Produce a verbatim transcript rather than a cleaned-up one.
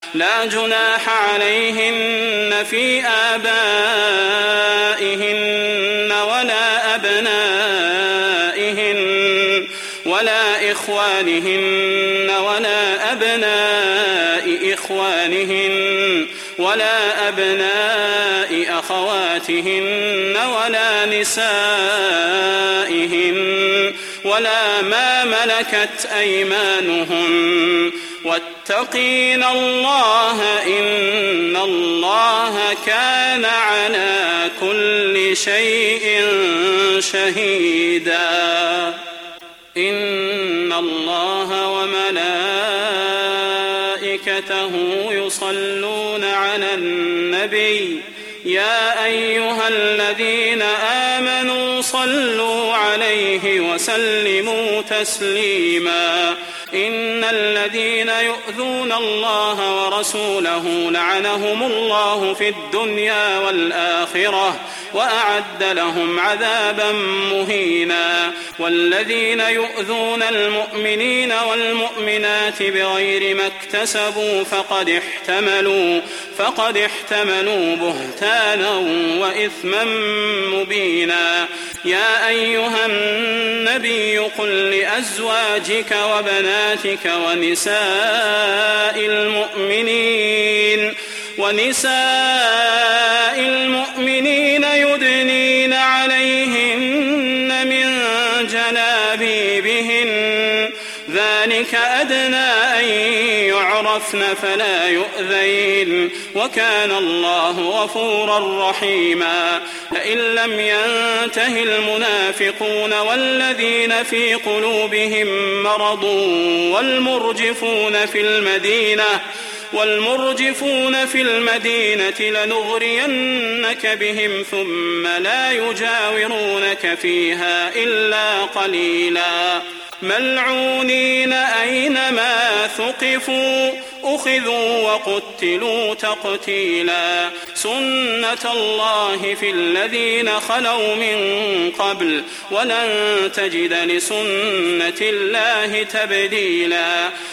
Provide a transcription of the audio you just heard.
لا جناح عليهن في آبائهن ولا أبنائهن ولا إخوانهن ولا أبناء إخوانهن ولا أبناء أخواتهن ولا نسائهن ولا ما ملكت أيمانهن واتقين الله إن الله كان على كل شيء شهيدا. إن الله وملائكته يصلون على النبي يا أيها الذين آمنوا صلوا عليه وسلموا تسليما. إن الذين يؤذون الله ورسوله لعنهم الله في الدنيا والآخرة وأعد لهم عذابا مهينا. والذين يؤذون المؤمنين والمؤمنات بغير ما اكتسبوا فقد احتملوا فقد احتملوا بهتانا وإثما مبينا. يا أيها النبي قل لأزواجك وبناتك ونساء المؤمنين ونساء المؤمنين يدنين عليهن من جلابيبهن ذلك أدنى أن يعرفن فلا يؤذين وكان الله غفورا رحيما. لئن لم ينته المنافقون والذين في قلوبهم مرض والمرجفون في المدينة والمرجفون في المدينة لنغرينك بهم ثم لا يجاورونك فيها إلا قليلا. ملعونين أينما ثقفوا أخذوا وقتلوا تقتيلا. سنة الله في الذين خلوا من قبل ولن تجد لسنة الله تبديلا.